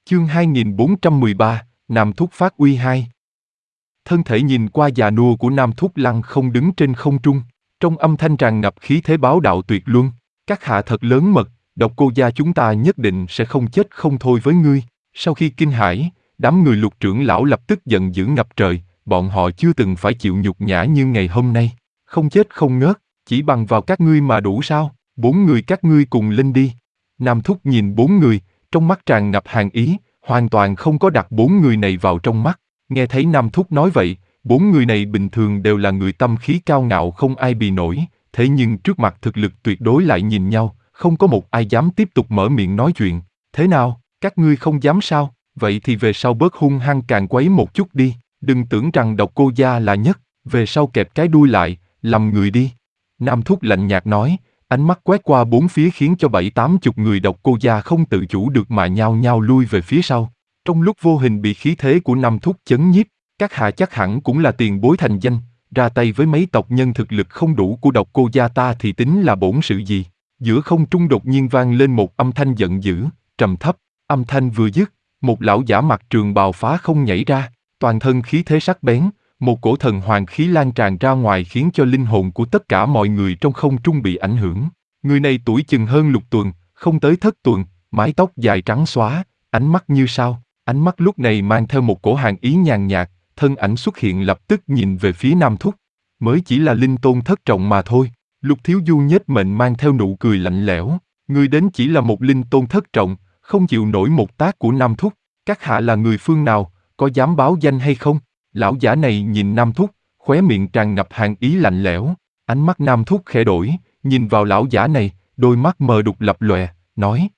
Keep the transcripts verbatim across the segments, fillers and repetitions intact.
Chương hai nghìn bốn trăm mười ba, Nam Thúc phát uy hai. Thân thể nhìn qua già nua của Nam Thúc lăng không đứng trên không trung, trong âm thanh tràn ngập khí thế bá đạo tuyệt luân. Các hạ thật lớn mật, Độc Cô gia chúng ta nhất định sẽ không chết không thôi với ngươi. Sau khi kinh hãi, đám người Lục trưởng lão lập tức giận dữ ngập trời, bọn họ chưa từng phải chịu nhục nhã như ngày hôm nay. Không chết không ngớt, chỉ bằng vào các ngươi mà đủ sao? Bốn người các ngươi cùng lên đi. Nam Thúc nhìn bốn người, trong mắt tràn ngập hàn ý, hoàn toàn không có đặt bốn người này vào trong mắt. Nghe thấy Nam Thúc nói vậy, bốn người này bình thường đều là người tâm khí cao ngạo không ai bì nổi, thế nhưng trước mặt thực lực tuyệt đối lại nhìn nhau, không có một ai dám tiếp tục mở miệng nói chuyện. Thế nào, các ngươi không dám sao? Vậy thì về sau bớt hung hăng càng quấy một chút đi, đừng tưởng rằng Độc Cô gia là nhất, về sau kẹp cái đuôi lại, lầm người đi. Nam Thúc lạnh nhạt nói, ánh mắt quét qua bốn phía khiến cho bảy tám chục người Độc Cô gia không tự chủ được mà nhao nhao lui về phía sau. Trong lúc vô hình bị khí thế của Nam Thúc chấn nhiếp, các hạ chắc hẳn cũng là tiền bối thành danh, ra tay với mấy tộc nhân thực lực không đủ của Độc Cô gia ta thì tính là bổn sự gì? Giữa không trung đột nhiên vang lên một âm thanh giận dữ, trầm thấp. Âm thanh vừa dứt, một lão giả mặc trường bào phá không nhảy ra, toàn thân khí thế sắc bén, một cổ thần hoàng khí lan tràn ra ngoài khiến cho linh hồn của tất cả mọi người trong không trung bị ảnh hưởng. Người này tuổi chừng hơn lục tuần, không tới thất tuần, mái tóc dài trắng xóa, ánh mắt như sao, ánh mắt lúc này mang theo một cổ hàn ý nhàn nhạt, thân ảnh xuất hiện lập tức nhìn về phía Nam Thúc. Mới chỉ là linh tôn thất trọng mà thôi. Lục Thiếu Du nhếch mệnh mang theo nụ cười lạnh lẽo, người đến chỉ là một linh tôn thất trọng, không chịu nổi một tác của Nam Thúc. Các hạ là người phương nào, có dám báo danh hay không? Lão giả này nhìn Nam Thúc, khóe miệng tràn ngập hàn ý lạnh lẽo. Ánh mắt Nam Thúc khẽ đổi, nhìn vào lão giả này, đôi mắt mờ đục lập lòe, nói: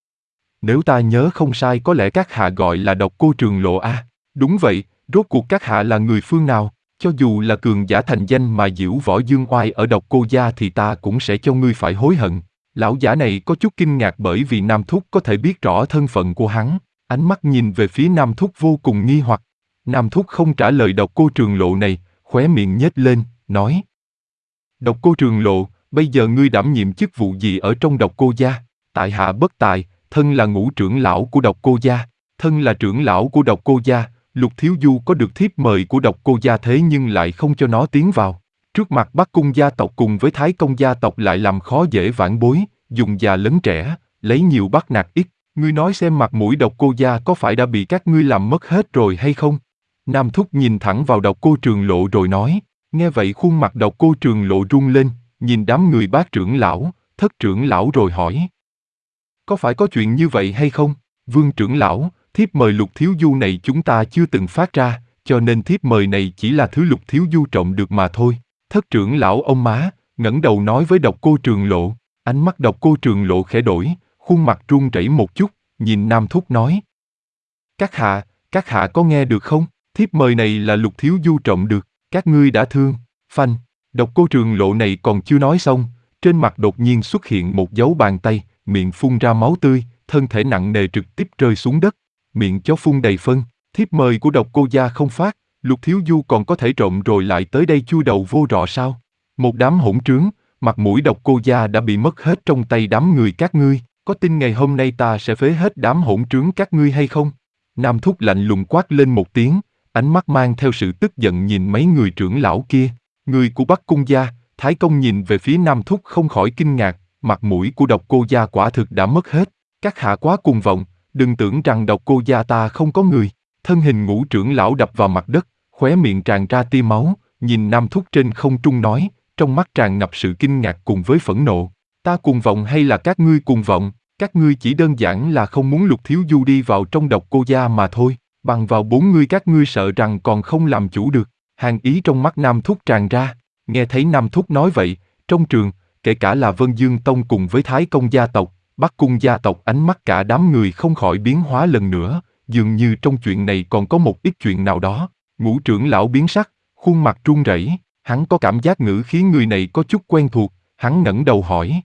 Nếu ta nhớ không sai có lẽ các hạ gọi là Độc Cô Trường Lộ a? Đúng vậy, rốt cuộc các hạ là người phương nào? Cho dù là cường giả thành danh mà diễu võ dương oai ở Độc Cô gia thì ta cũng sẽ cho ngươi phải hối hận. Lão giả này có chút kinh ngạc bởi vì Nam Thúc có thể biết rõ thân phận của hắn, ánh mắt nhìn về phía Nam Thúc vô cùng nghi hoặc. Nam Thúc không trả lời Độc Cô Trường Lộ này, khóe miệng nhếch lên, nói: Độc Cô Trường Lộ, bây giờ ngươi đảm nhiệm chức vụ gì ở trong Độc Cô gia? Tại hạ bất tài, thân là ngũ trưởng lão của Độc Cô gia, thân là trưởng lão của Độc Cô gia. Lục Thiếu Du có được thiếp mời của Độc Cô gia thế nhưng lại không cho nó tiến vào. Trước mặt Bắc Cung gia tộc cùng với Thái Công gia tộc lại làm khó dễ vãn bối, dùng già lấn trẻ, lấy nhiều bắt nạt ít. Ngươi nói xem mặt mũi Độc Cô gia có phải đã bị các ngươi làm mất hết rồi hay không? Nam Thúc nhìn thẳng vào Độc Cô Trường Lộ rồi nói. Nghe vậy khuôn mặt Độc Cô Trường Lộ run lên, nhìn đám người bát trưởng lão, thất trưởng lão rồi hỏi: Có phải có chuyện như vậy hay không? Vương trưởng lão, thiếp mời Lục Thiếu Du này chúng ta chưa từng phát ra, cho nên thiếp mời này chỉ là thứ Lục Thiếu Du trộm được mà thôi. Thất trưởng lão ông má, ngẩng đầu nói với Độc Cô Trường Lộ. Ánh mắt Độc Cô Trường Lộ khẽ đổi, khuôn mặt run rẩy một chút, nhìn Nam Thúc nói: Các hạ, các hạ có nghe được không? Thiếp mời này là Lục Thiếu Du trộm được, các ngươi đã thương. Phanh, Độc Cô Trường Lộ này còn chưa nói xong, trên mặt đột nhiên xuất hiện một dấu bàn tay, miệng phun ra máu tươi, thân thể nặng nề trực tiếp rơi xuống đất, miệng chó phun đầy phân. Thiếp mời của Độc Cô gia không phát, Lục Thiếu Du còn có thể trộm rồi lại tới đây chui đầu vô rọ sao? Một đám hỗn trướng, mặt mũi Độc Cô gia đã bị mất hết trong tay đám người các ngươi, có tin ngày hôm nay ta sẽ phế hết đám hỗn trướng các ngươi hay không? Nam Thúc lạnh lùng quát lên một tiếng, ánh mắt mang theo sự tức giận nhìn mấy người trưởng lão kia. Người của Bắc Cung gia, Thái Công nhìn về phía Nam Thúc không khỏi kinh ngạc, mặt mũi của Độc Cô gia quả thực đã mất hết. Các hạ quá cuồng vọng, đừng tưởng rằng Độc Cô gia ta không có người. Thân hình ngũ trưởng lão đập vào mặt đất, khóe miệng tràn ra tia máu, nhìn Nam Thúc trên không trung nói, trong mắt tràn ngập sự kinh ngạc cùng với phẫn nộ. Ta cuồng vọng hay là các ngươi cuồng vọng? Các ngươi chỉ đơn giản là không muốn Lục Thiếu Du đi vào trong Độc Cô gia mà thôi. Bằng vào bốn ngươi các ngươi sợ rằng còn không làm chủ được. Hàn ý trong mắt Nam Thúc tràn ra. Nghe thấy Nam Thúc nói vậy, trong trường, kể cả là Vân Dương Tông cùng với Thái Công gia tộc, Bắc Cung gia tộc, ánh mắt cả đám người không khỏi biến hóa lần nữa, dường như trong chuyện này còn có một ít chuyện nào đó. Ngũ trưởng lão biến sắc, khuôn mặt run rẩy, hắn có cảm giác ngữ khí người này có chút quen thuộc, hắn ngẩng đầu hỏi: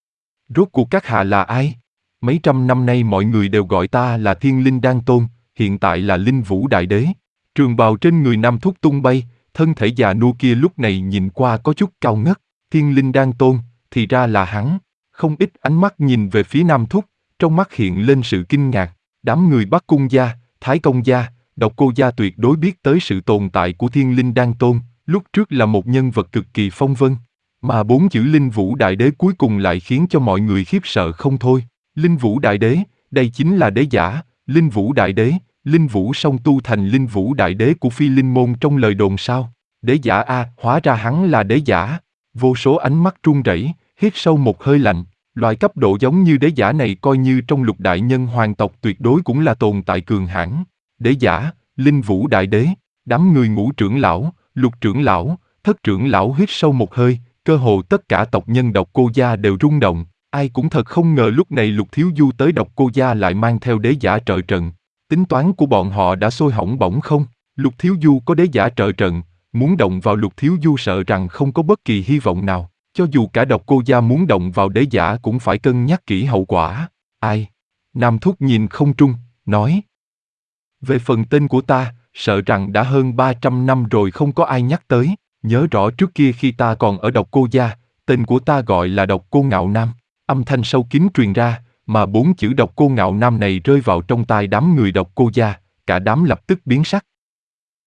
Rốt cuộc các hạ là ai? Mấy trăm năm nay mọi người đều gọi ta là Thiên Linh Đan Tôn, hiện tại là Linh Vũ Đại Đế. Trường bào trên người Nam Thúc tung bay, thân thể già nua kia lúc này nhìn qua có chút cao ngất. Thiên Linh Đan Tôn, thì ra là hắn. Không ít ánh mắt nhìn về phía Nam Thúc, trong mắt hiện lên sự kinh ngạc. Đám người Bắc Cung gia, Thái Công gia, Độc Cô gia tuyệt đối biết tới sự tồn tại của Thiên Linh Đan Tôn, lúc trước là một nhân vật cực kỳ phong vân. Mà bốn chữ Linh Vũ Đại Đế cuối cùng lại khiến cho mọi người khiếp sợ không thôi. Linh Vũ Đại Đế, đây chính là đế giả, Linh Vũ Đại Đế, Linh Vũ song tu thành Linh Vũ Đại Đế của Phi Linh Môn trong lời đồn sao. Đế giả a, hóa ra hắn là đế giả. Vô số ánh mắt run rẩy, hít sâu một hơi lạnh. Loại cấp độ giống như đế giả này coi như trong lục đại nhân hoàng tộc tuyệt đối cũng là tồn tại cường hãn. Đế giả, Linh Vũ Đại Đế, đám người Ngũ trưởng lão, Lục trưởng lão, Thất trưởng lão hít sâu một hơi, cơ hồ tất cả tộc nhân Độc Cô gia đều rung động. Ai cũng thật không ngờ lúc này Lục Thiếu Du tới Độc Cô gia lại mang theo đế giả trợ trận. Tính toán của bọn họ đã sôi hỏng bỏng không? Lục Thiếu Du có đế giả trợ trận, muốn động vào Lục Thiếu Du sợ rằng không có bất kỳ hy vọng nào. Cho dù cả Độc Cô gia muốn động vào đế giả cũng phải cân nhắc kỹ hậu quả. Ai? Nam Thúc nhìn không trung, nói. Về phần tên của ta, sợ rằng đã hơn ba trăm năm rồi không có ai nhắc tới. Nhớ rõ trước kia khi ta còn ở Độc Cô gia, tên của ta gọi là Độc Cô Ngạo Nam. Âm thanh sâu kín truyền ra, mà bốn chữ Độc Cô Ngạo Nam này rơi vào trong tai đám người Độc Cô gia, cả đám lập tức biến sắc.